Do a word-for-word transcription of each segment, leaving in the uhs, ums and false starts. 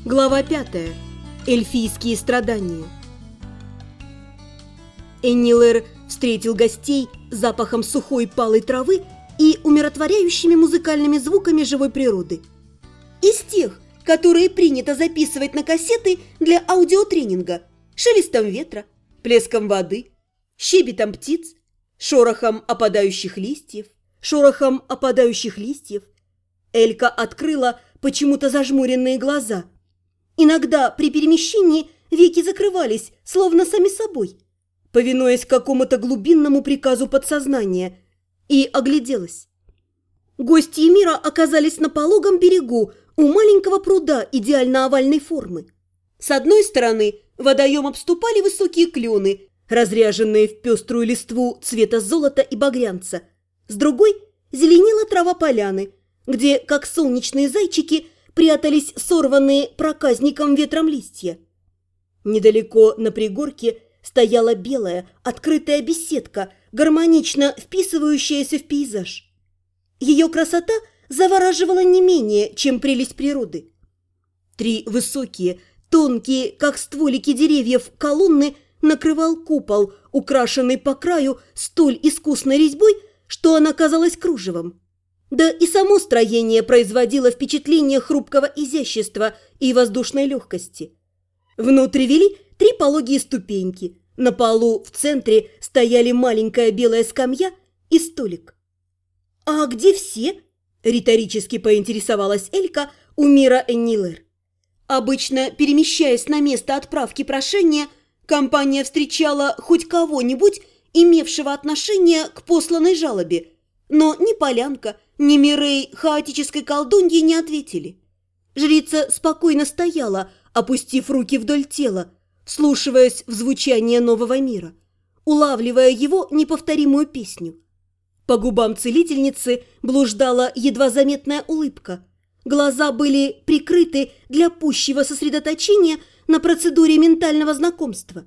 Глава пятая. Эльфийские страдания. Эннилэр встретил гостей запахом сухой палой травы и умиротворяющими музыкальными звуками живой природы. Из тех, которые принято записывать на кассеты для аудиотренинга, шелестом ветра, плеском воды, щебетом птиц, шорохом опадающих листьев, шорохом опадающих листьев. Элька открыла почему-то зажмуренные глаза. Иногда при перемещении веки закрывались, словно сами собой, повинуясь какому-то глубинному приказу подсознания, и огляделась. Гости мира оказались на пологом берегу у маленького пруда идеально овальной формы. С одной стороны водоем обступали высокие клены, разряженные в пеструю листву цвета золота и багрянца. С другой зеленела трава поляны, где, как солнечные зайчики, прятались сорванные проказником ветром листья. Недалеко на пригорке стояла белая, открытая беседка, гармонично вписывающаяся в пейзаж. Ее красота завораживала не менее, чем прелесть природы. Три высокие, тонкие, как стволики деревьев, колонны накрывал купол, украшенный по краю столь искусной резьбой, что она казалась кружевом. Да и само строение производило впечатление хрупкого изящества и воздушной легкости. Внутрь вели три пологие ступеньки. На полу в центре стояли маленькая белая скамья и столик. «А где все?» – риторически поинтересовалась Элька у мира Эннилэр. Обычно, перемещаясь на место отправки прошения, компания встречала хоть кого-нибудь, имевшего отношение к посланной жалобе, но ни Полянка, ни Мирей хаотической колдуньи не ответили. Жрица спокойно стояла, опустив руки вдоль тела, вслушиваясь в звучание нового мира, улавливая его неповторимую песню. По губам целительницы блуждала едва заметная улыбка. Глаза были прикрыты для пущего сосредоточения на процедуре ментального знакомства.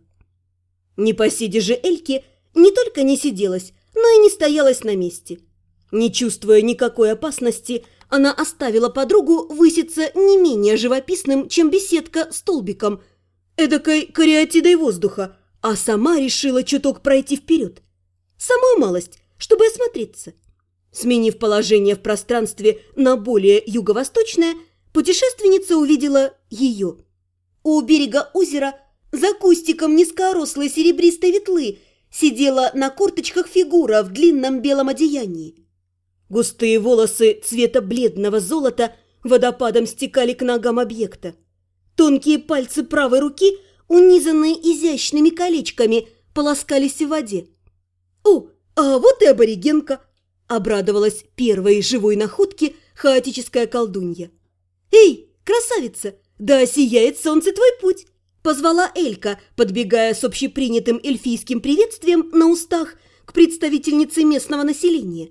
Непоседе же Эльке не только не сиделась, но и не стоялась на месте. Не чувствуя никакой опасности, она оставила подругу выситься не менее живописным, чем беседка, столбиком, эдакой кариатидой воздуха, а сама решила чуток пройти вперед. Самую малость, чтобы осмотреться. Сменив положение в пространстве на более юго-восточное, путешественница увидела ее. У берега озера, за кустиком низкорослой серебристой ветлы, сидела на корточках фигура в длинном белом одеянии. Густые волосы цвета бледного золота водопадом стекали к ногам объекта. Тонкие пальцы правой руки, унизанные изящными колечками, полоскались в воде. «О, а вот и аборигенка!» – обрадовалась первой живой находке хаотическая колдунья. «Эй, красавица, да сияет солнце твой путь!» – позвала Элька, подбегая с общепринятым эльфийским приветствием на устах к представительнице местного населения.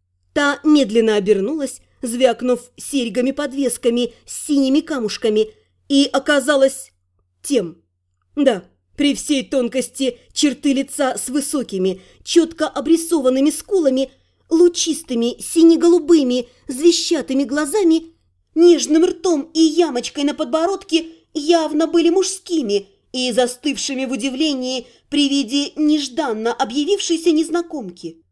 Та медленно обернулась, звякнув серьгами-подвесками с синими камушками, и оказалась тем. Да, при всей тонкости черты лица с высокими, четко обрисованными скулами, лучистыми, сине-голубыми, звещатыми глазами, нежным ртом и ямочкой на подбородке явно были мужскими и застывшими в удивлении при виде нежданно объявившейся незнакомки.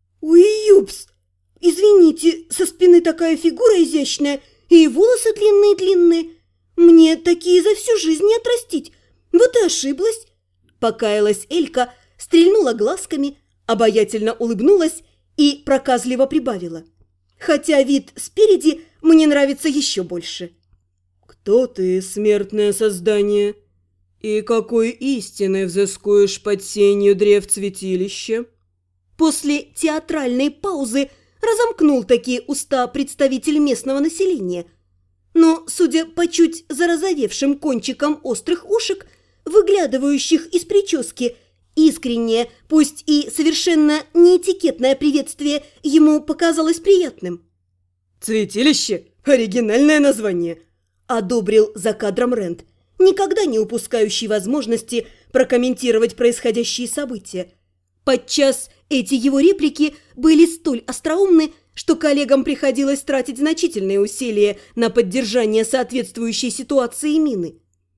«Уй-юпс! Извините, со спины такая фигура изящная и волосы длинные-длинные. Мне такие за всю жизнь не отрастить. Вот и ошиблась». Покаялась Элька, стрельнула глазками, обаятельно улыбнулась и проказливо прибавила. «Хотя вид спереди мне нравится еще больше». «Кто ты, смертное создание? И какой истины взыскуешь под сенью древ святилища?» После театральной паузы разомкнул такие уста представитель местного населения. Но, судя по чуть зарозовевшим кончикам острых ушек, выглядывающих из прически, искреннее, пусть и совершенно неэтикетное приветствие ему показалось приятным. «Святилище? Оригинальное название!» – одобрил за кадром Рэнд, никогда не упускающий возможности прокомментировать происходящие события. Подчас эти его реплики были столь остроумны, что коллегам приходилось тратить значительные усилия на поддержание соответствующей ситуации мины.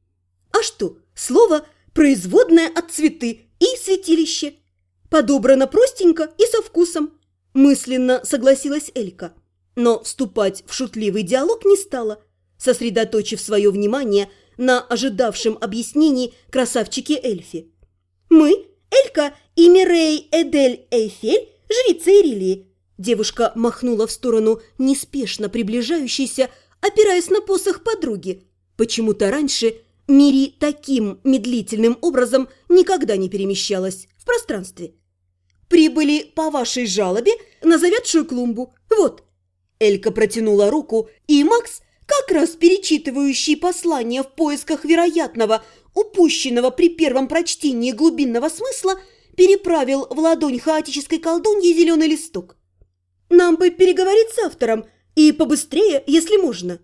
А что, слово производное от цветы и святилище. Подобрано простенько и со вкусом. Мысленно согласилась Элька, но вступать в шутливый диалог не стала, сосредоточив свое внимание на ожидавшем объяснении красавчике Эльфе. «Мы, Элька и Мирей Эдель Эйфель, жрица Ирилии». Девушка махнула в сторону неспешно приближающейся, опираясь на посох подруги. Почему-то раньше Мири таким медлительным образом никогда не перемещалась в пространстве. «Прибыли по вашей жалобе на завядшую клумбу. Вот». Элька протянула руку, и Макс, как раз перечитывающий послание в поисках вероятного, упущенного при первом прочтении глубинного смысла, переправил в ладонь хаотической колдуньи зеленый листок. «Нам бы переговорить с автором, и побыстрее, если можно».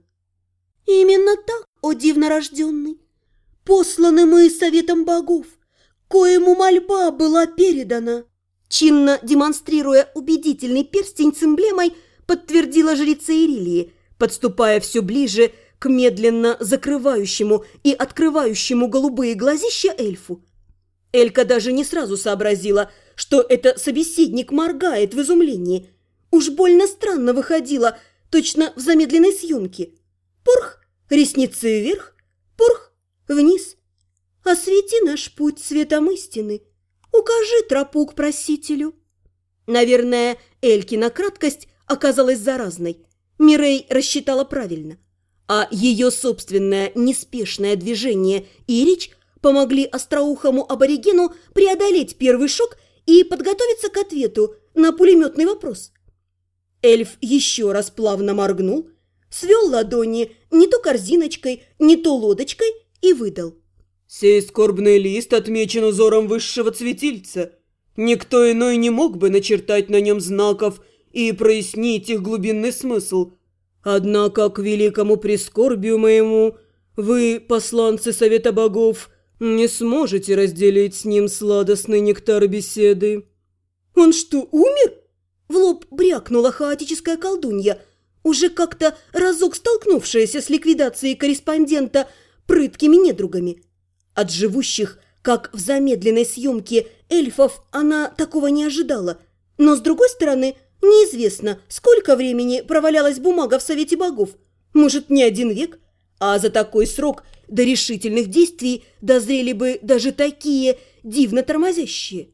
«Именно так, о дивнорожденный. Посланы мы советом богов, коему мольба была передана». Чинно демонстрируя убедительный перстень с эмблемой, подтвердила жрица Ирилии, подступая все ближе к медленно закрывающему и открывающему голубые глазища эльфу. Элька даже не сразу сообразила, что это собеседник моргает в изумлении. Уж больно странно выходило, точно в замедленной съемке. Порх, ресницы вверх, порх, вниз. «Освети наш путь светом истины, укажи тропу к просителю». Наверное, Элькина краткость оказалась заразной. Мирей рассчитала правильно. А ее собственное неспешное движение и речь помогли остроухому аборигену преодолеть первый шок и подготовиться к ответу на пулеметный вопрос. Эльф еще раз плавно моргнул, свел ладони не то корзиночкой, не то лодочкой и выдал. «Сей скорбный лист отмечен узором высшего цветильца. Никто иной не мог бы начертать на нем знаков и прояснить их глубинный смысл. Однако, к великому прискорбию моему, вы, посланцы Совета Богов, не сможете разделить с ним сладостный нектар беседы». «Он что, умер?» В лоб брякнула хаотическая колдунья, уже как-то разок столкнувшаяся с ликвидацией корреспондента прыткими недругами. От живущих, как в замедленной съемке, эльфов она такого не ожидала. Но, с другой стороны, неизвестно, сколько времени провалялась бумага в Совете Богов. Может, не один век? А за такой срок до решительных действий дозрели бы даже такие дивно тормозящие.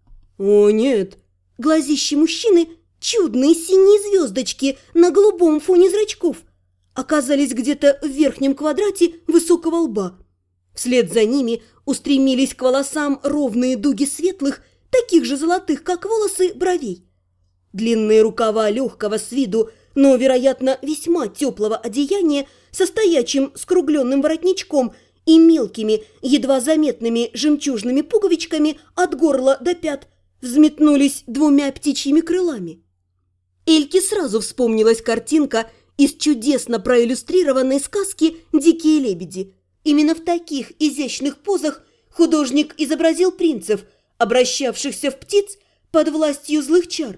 «О, нет!» Глазищи мужчины, чудные синие звездочки на голубом фоне зрачков, оказались где-то в верхнем квадрате высокого лба. Вслед за ними устремились к волосам ровные дуги светлых, таких же золотых, как волосы, бровей. Длинные рукава легкого с виду, но, вероятно, весьма теплого одеяния, со стоячим скругленным воротничком и мелкими, едва заметными жемчужными пуговичками от горла до пят, взметнулись двумя птичьими крылами. Эльке сразу вспомнилась картинка из чудесно проиллюстрированной сказки «Дикие лебеди». Именно в таких изящных позах художник изобразил принцев, обращавшихся в птиц под властью злых чар.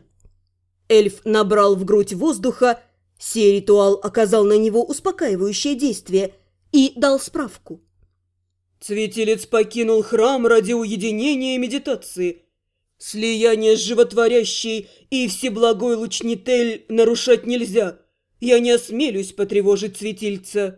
Эльф набрал в грудь воздуха, сей ритуал оказал на него успокаивающее действие и дал справку. «Цветилец покинул храм ради уединения и медитации. Слияние с животворящей и всеблагой Лучнитель нарушать нельзя. Я не осмелюсь потревожить цветильца».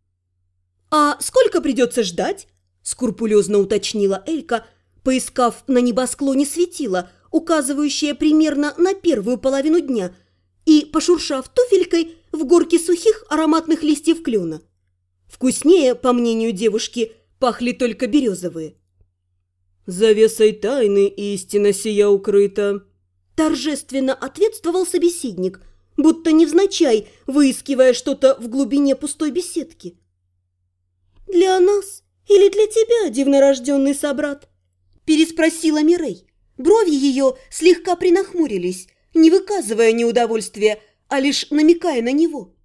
«А сколько придется ждать?» – скрупулезно уточнила Элька, поискав на небосклоне светило, указывающее примерно на первую половину дня, и пошуршав туфелькой в горке сухих ароматных листьев клена. Вкуснее, по мнению девушки, пахли только березовые. «Завесой тайны истина сия укрыта», – торжественно ответствовал собеседник, будто невзначай выискивая что-то в глубине пустой беседки. «Для нас или для тебя, дивнорожденный собрат?» – переспросила Мирей. Брови ее слегка принахмурились, не выказывая неудовольствия, а лишь намекая на него.